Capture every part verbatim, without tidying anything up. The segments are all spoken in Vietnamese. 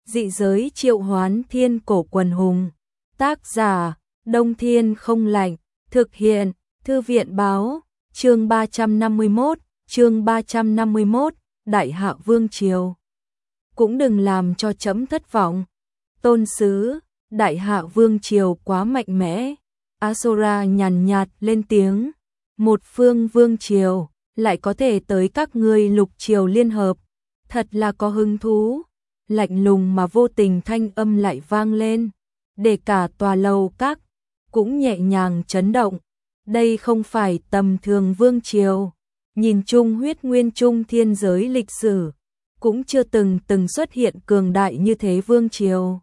Dị giới triệu hoán thiên cổ quần hùng. Tác giả, Đông Thiên không lạnh. Thực hiện, Thư viện báo. Chương ba trăm năm mươi mốt, chương ba trăm năm mươi mốt, Đại Hạ Vương Triều. Cũng đừng làm cho trẫm thất vọng. Tôn sứ, Đại Hạ Vương Triều quá mạnh mẽ. Asura nhàn nhạt lên tiếng. Một phương vương triều, lại có thể tới các ngươi lục triều liên hợp. Thật là có hứng thú. Lạnh lùng mà vô tình thanh âm lại vang lên. Để cả tòa lầu các cũng nhẹ nhàng chấn động. Đây không phải tầm thường vương triều. Nhìn chung huyết nguyên trung thiên giới lịch sử, cũng chưa từng từng xuất hiện cường đại như thế vương triều.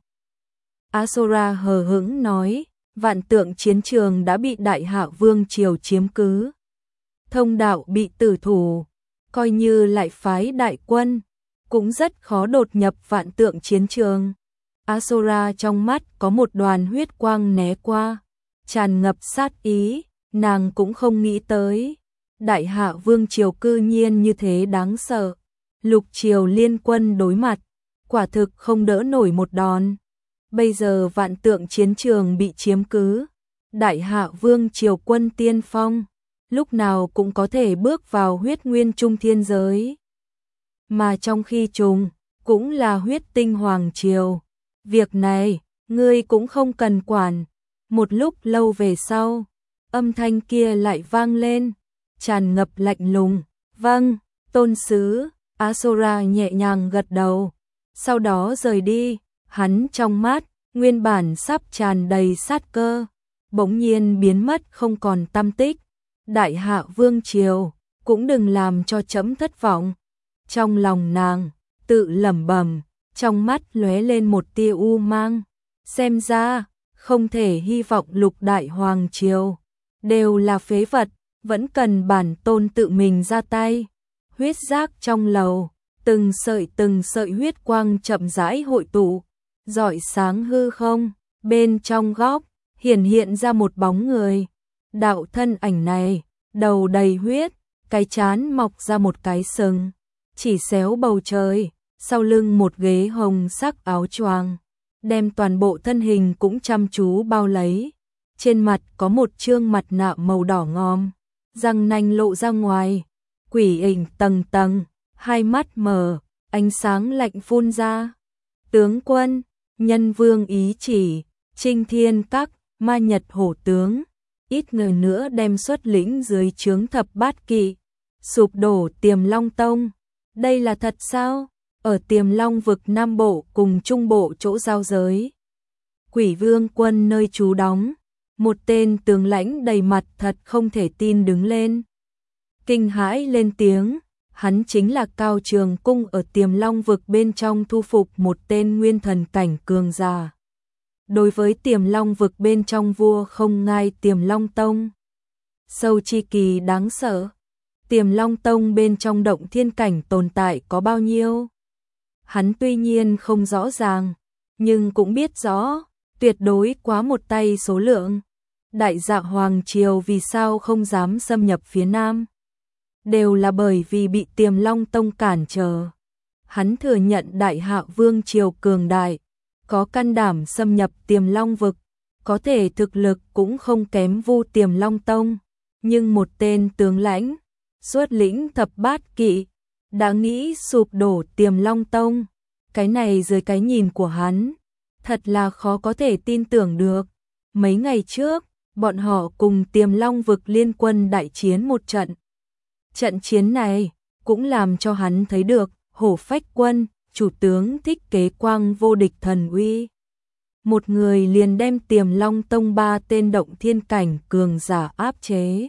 Asura hờ hững nói, vạn tượng chiến trường đã bị Đại Hạ Vương Triều chiếm cứ. Thông đạo bị tử thủ, coi như lại phái đại quân, cũng rất khó đột nhập vạn tượng chiến trường. Asura trong mắt có một đoàn huyết quang né qua, tràn ngập sát ý, nàng cũng không nghĩ tới. Đại Hạ Vương Triều cư nhiên như thế đáng sợ. Lục triều liên quân đối mặt, quả thực không đỡ nổi một đòn. Bây giờ vạn tượng chiến trường bị chiếm cứ. Đại Hạ Vương Triều quân tiên phong, lúc nào cũng có thể bước vào huyết nguyên trung thiên giới. Mà trong khi trùng, cũng là huyết tinh hoàng triều. Việc này, ngươi cũng không cần quản. Một lúc lâu về sau, âm thanh kia lại vang lên, tràn ngập lạnh lùng. Vâng, tôn sứ. Asura nhẹ nhàng gật đầu, sau đó rời đi. Hắn trong mắt, nguyên bản sắp tràn đầy sát cơ, bỗng nhiên biến mất không còn tăm tích. Đại Hạ Vương Triều, cũng đừng làm cho trẫm thất vọng. Trong lòng nàng, tự lẩm bẩm, trong mắt lóe lên một tia u mang. Xem ra, không thể hy vọng lục đại hoàng triều đều là phế vật, vẫn cần bản tôn tự mình ra tay. Huyết giác trong lầu, từng sợi từng sợi huyết quang chậm rãi hội tụ, rọi sáng hư không. Bên trong góc, hiển hiện ra một bóng người. Đạo thân ảnh này, đầu đầy huyết, cái trán mọc ra một cái sừng, chỉ xéo bầu trời, sau lưng một ghế hồng sắc áo choàng, đem toàn bộ thân hình cũng chăm chú bao lấy. Trên mặt có một trương mặt nạ màu đỏ ngòm, răng nanh lộ ra ngoài, quỷ ảnh tầng tầng, hai mắt mở, ánh sáng lạnh phun ra. Tướng quân, nhân vương ý chỉ, Trinh Thiên Các, ma nhật hổ tướng, ít người nữa đem xuất lĩnh dưới trướng thập bát kỵ, sụp đổ Tiềm Long Tông. Đây là thật sao? Ở Tiềm Long vực Nam Bộ cùng Trung Bộ chỗ giao giới, Quỷ Vương quân nơi trú đóng, một tên tướng lãnh đầy mặt thật không thể tin đứng lên. Kinh hãi lên tiếng, hắn chính là Cao Trường Cung ở Tiềm Long vực bên trong thu phục một tên nguyên thần cảnh cường giả. Đối với Tiềm Long vực bên trong vua không ngai Tiềm Long Tông, sâu chi kỳ đáng sợ. Tiềm Long Tông bên trong động thiên cảnh tồn tại có bao nhiêu? Hắn tuy nhiên không rõ ràng, nhưng cũng biết rõ, tuyệt đối quá một tay số lượng. Đại Dạ Hoàng Triều vì sao không dám xâm nhập phía Nam? Đều là bởi vì bị Tiềm Long Tông cản trở. Hắn thừa nhận Đại Hạ Vương Triều cường đại, có can đảm xâm nhập Tiềm Long vực, có thể thực lực cũng không kém Vu Tiềm Long Tông, nhưng một tên tướng lãnh xuất lĩnh thập bát kỵ đã nghĩ sụp đổ Tiềm Long Tông. Cái này dưới cái nhìn của hắn, thật là khó có thể tin tưởng được. Mấy ngày trước, bọn họ cùng Tiềm Long vực liên quân đại chiến một trận. Trận chiến này cũng làm cho hắn thấy được Hổ Phách quân, chủ tướng Thích Kế Quang vô địch thần uy. Một người liền đem Tiềm Long Tông ba tên động thiên cảnh cường giả áp chế.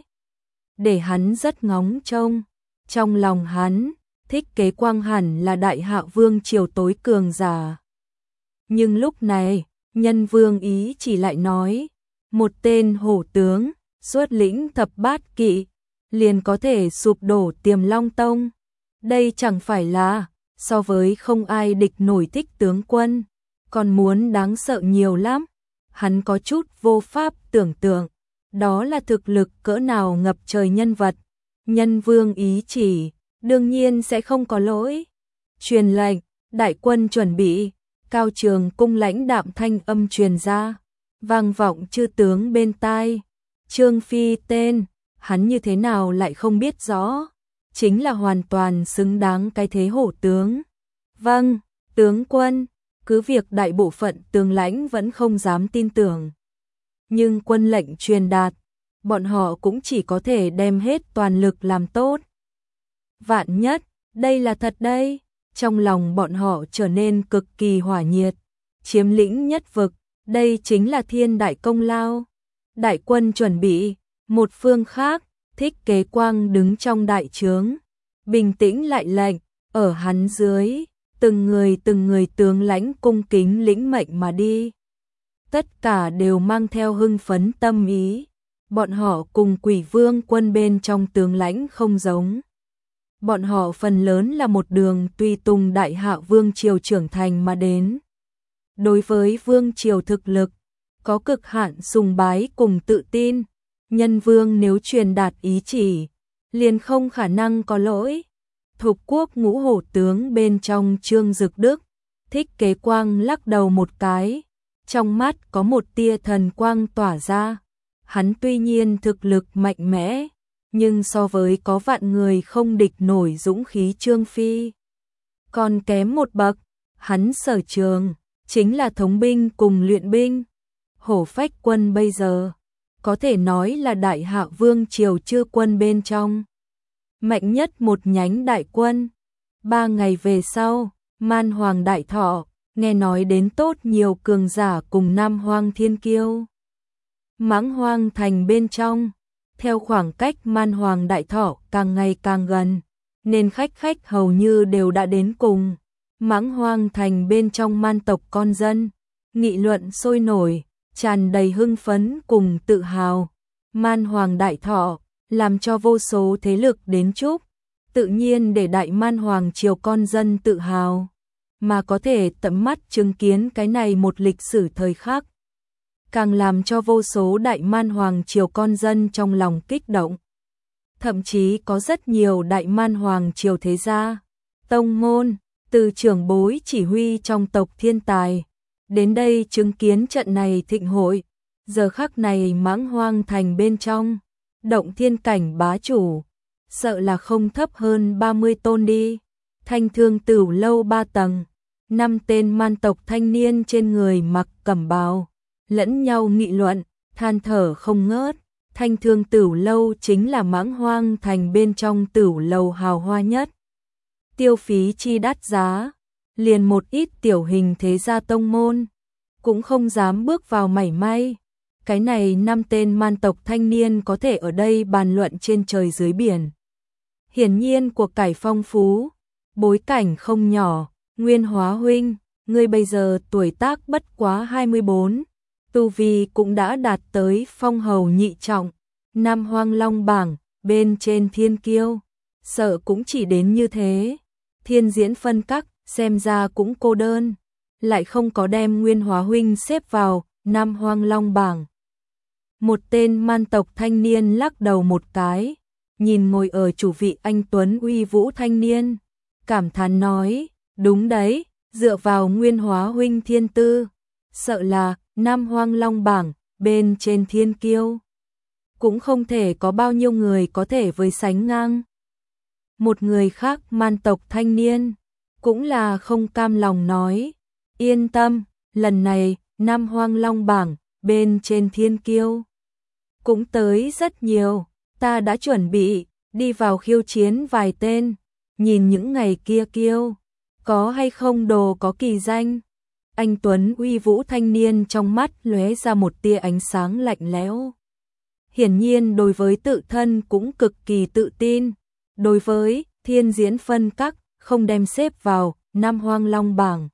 Để hắn rất ngóng trông. Trong lòng hắn, Thích Kế Quang hẳn là Đại Hạ Vương Triều tối cường giả. Nhưng lúc này, nhân vương ý chỉ lại nói, một tên hổ tướng, xuất lĩnh thập bát kỵ, liền có thể sụp đổ Tiềm Long Tông. Đây chẳng phải là, so với không ai địch nổi Thích tướng quân, còn muốn đáng sợ nhiều lắm. Hắn có chút vô pháp tưởng tượng, đó là thực lực cỡ nào ngập trời nhân vật. Nhân vương ý chỉ, đương nhiên sẽ không có lỗi. Truyền lệnh, đại quân chuẩn bị, Cao Trường Cung lãnh đạm thanh âm truyền ra, vang vọng chư tướng bên tai. Trương Phi tên, hắn như thế nào lại không biết rõ, chính là hoàn toàn xứng đáng cái thế hổ tướng. Vâng, tướng quân, cứ việc đại bộ phận tướng lãnh vẫn không dám tin tưởng. Nhưng quân lệnh truyền đạt, bọn họ cũng chỉ có thể đem hết toàn lực làm tốt. Vạn nhất, đây là thật đây, trong lòng bọn họ trở nên cực kỳ hỏa nhiệt. Chiếm lĩnh nhất vực, đây chính là thiên đại công lao. Đại quân chuẩn bị, một phương khác, Thích Kế Quang đứng trong đại trướng, bình tĩnh lại lệnh, ở hắn dưới, từng người từng người tướng lãnh cung kính lĩnh mệnh mà đi. Tất cả đều mang theo hưng phấn tâm ý, bọn họ cùng Quỷ Vương quân bên trong tướng lãnh không giống. Bọn họ phần lớn là một đường tùy tùng đại hạ vương triều trưởng thành mà đến. Đối với vương triều thực lực, có cực hạn sùng bái cùng tự tin, nhân vương nếu truyền đạt ý chỉ, liền không khả năng có lỗi. Thục quốc ngũ hổ tướng bên trong Trương Dực Đức, Thích Kế Quang lắc đầu một cái, trong mắt có một tia thần quang tỏa ra. Hắn tuy nhiên thực lực mạnh mẽ, nhưng so với có vạn người không địch nổi dũng khí Trương Phi, còn kém một bậc. Hắn sở trường chính là thống binh cùng luyện binh. Hổ Phách quân bây giờ có thể nói là đại hạ vương triều chư quân bên trong mạnh nhất một nhánh đại quân. Ba ngày về sau, Man Hoàng đại thọ, nghe nói đến tốt nhiều cường giả cùng Nam Hoang thiên kiêu. Mãng Hoang thành bên trong, theo khoảng cách Man Hoàng đại thọ càng ngày càng gần, nên khách khách hầu như đều đã đến cùng. Mãng Hoang thành bên trong man tộc con dân, nghị luận sôi nổi, tràn đầy hưng phấn cùng tự hào. Man Hoàng đại thọ làm cho vô số thế lực đến chúc, tự nhiên để đại Man Hoàng triều con dân tự hào, mà có thể tận mắt chứng kiến cái này một lịch sử thời khắc, càng làm cho vô số đại Man Hoàng triều con dân trong lòng kích động. Thậm chí có rất nhiều đại Man Hoàng triều thế gia, tông môn, từ trưởng bối chỉ huy trong tộc thiên tài, đến đây chứng kiến trận này thịnh hội. Giờ khắc này Mãng Hoang thành bên trong, động thiên cảnh bá chủ, sợ là không thấp hơn ba mươi tôn đi. Thanh Thương Tửu lâu ba tầng, năm tên man tộc thanh niên trên người mặc cẩm bào, lẫn nhau nghị luận, than thở không ngớt. Thanh Thương Tửu lâu chính là Mãng Hoang thành bên trong tửu lầu hào hoa nhất. Tiêu phí chi đắt giá, liền một ít tiểu hình thế gia tông môn cũng không dám bước vào mảy may. Cái này năm tên man tộc thanh niên có thể ở đây bàn luận trên trời dưới biển. Hiển nhiên cuộc cải phong phú, bối cảnh không nhỏ. Nguyên Hóa huynh, ngươi bây giờ tuổi tác bất quá hai mươi bốn, tu vi cũng đã đạt tới phong hầu nhị trọng, Nam Hoang Long bảng bên trên thiên kiêu, sợ cũng chỉ đến như thế. Thiên Diễn phân các xem ra cũng cô đơn, lại không có đem Nguyên Hóa huynh xếp vào Nam Hoang Long bảng. Một tên man tộc thanh niên lắc đầu một cái, nhìn ngồi ở chủ vị anh tuấn uy vũ thanh niên, cảm thán nói, đúng đấy, dựa vào Nguyên Hóa huynh thiên tư, sợ là Nam Hoang Long bảng bên trên thiên kiêu, cũng không thể có bao nhiêu người có thể với sánh ngang. Một người khác man tộc thanh niên, cũng là không cam lòng nói, yên tâm, lần này Nam Hoang Long bảng bên trên thiên kiêu cũng tới rất nhiều, ta đã chuẩn bị đi vào khiêu chiến vài tên, nhìn những ngày kia kiêu có hay không đồ có kỳ danh. Anh tuấn uy vũ thanh niên trong mắt lóe ra một tia ánh sáng lạnh lẽo. Hiển nhiên đối với tự thân cũng cực kỳ tự tin, đối với Thiên Diễn phân các không đem xếp vào Nam Hoang Long bảng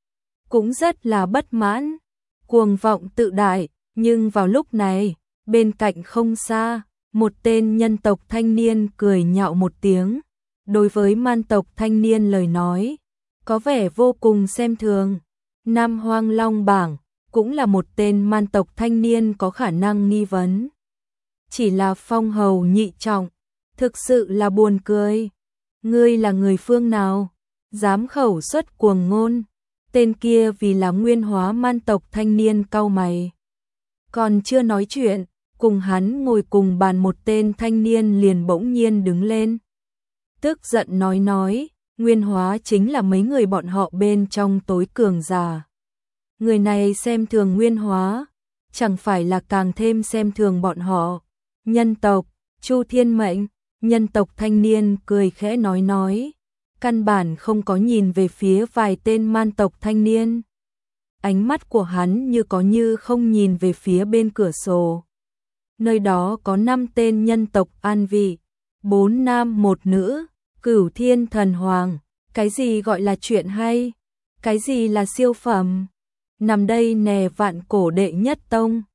cũng rất là bất mãn, cuồng vọng tự đại. Nhưng vào lúc này, bên cạnh không xa, một tên nhân tộc thanh niên cười nhạo một tiếng, đối với man tộc thanh niên lời nói có vẻ vô cùng xem thường. Nam Hoang Long bảng cũng là một tên man tộc thanh niên có khả năng nghi vấn, chỉ là phong hầu nhị trọng, thực sự là buồn cười. Ngươi là người phương nào, dám khẩu xuất cuồng ngôn, Tên kia vì là nguyên hóa man tộc thanh niên cau mày. Còn chưa nói chuyện, cùng hắn ngồi cùng bàn một tên thanh niên liền bỗng nhiên đứng lên. Tức giận nói nói, nguyên hóa chính là mấy người bọn họ bên trong tối cường giả. Người này xem thường nguyên hóa, chẳng phải là càng thêm xem thường bọn họ. Nhân tộc, Chu Thiên Mệnh, nhân tộc thanh niên cười khẽ nói nói, căn bản không có nhìn về phía vài tên man tộc thanh niên. Ánh mắt của hắn như có như không nhìn về phía bên cửa sổ. Nơi đó có năm tên nhân tộc an vị, bốn nam một nữ, Cửu Thiên Thần Hoàng. Cái gì gọi là chuyện hay? Cái gì là siêu phẩm? Nằm đây nè vạn cổ đệ nhất tông.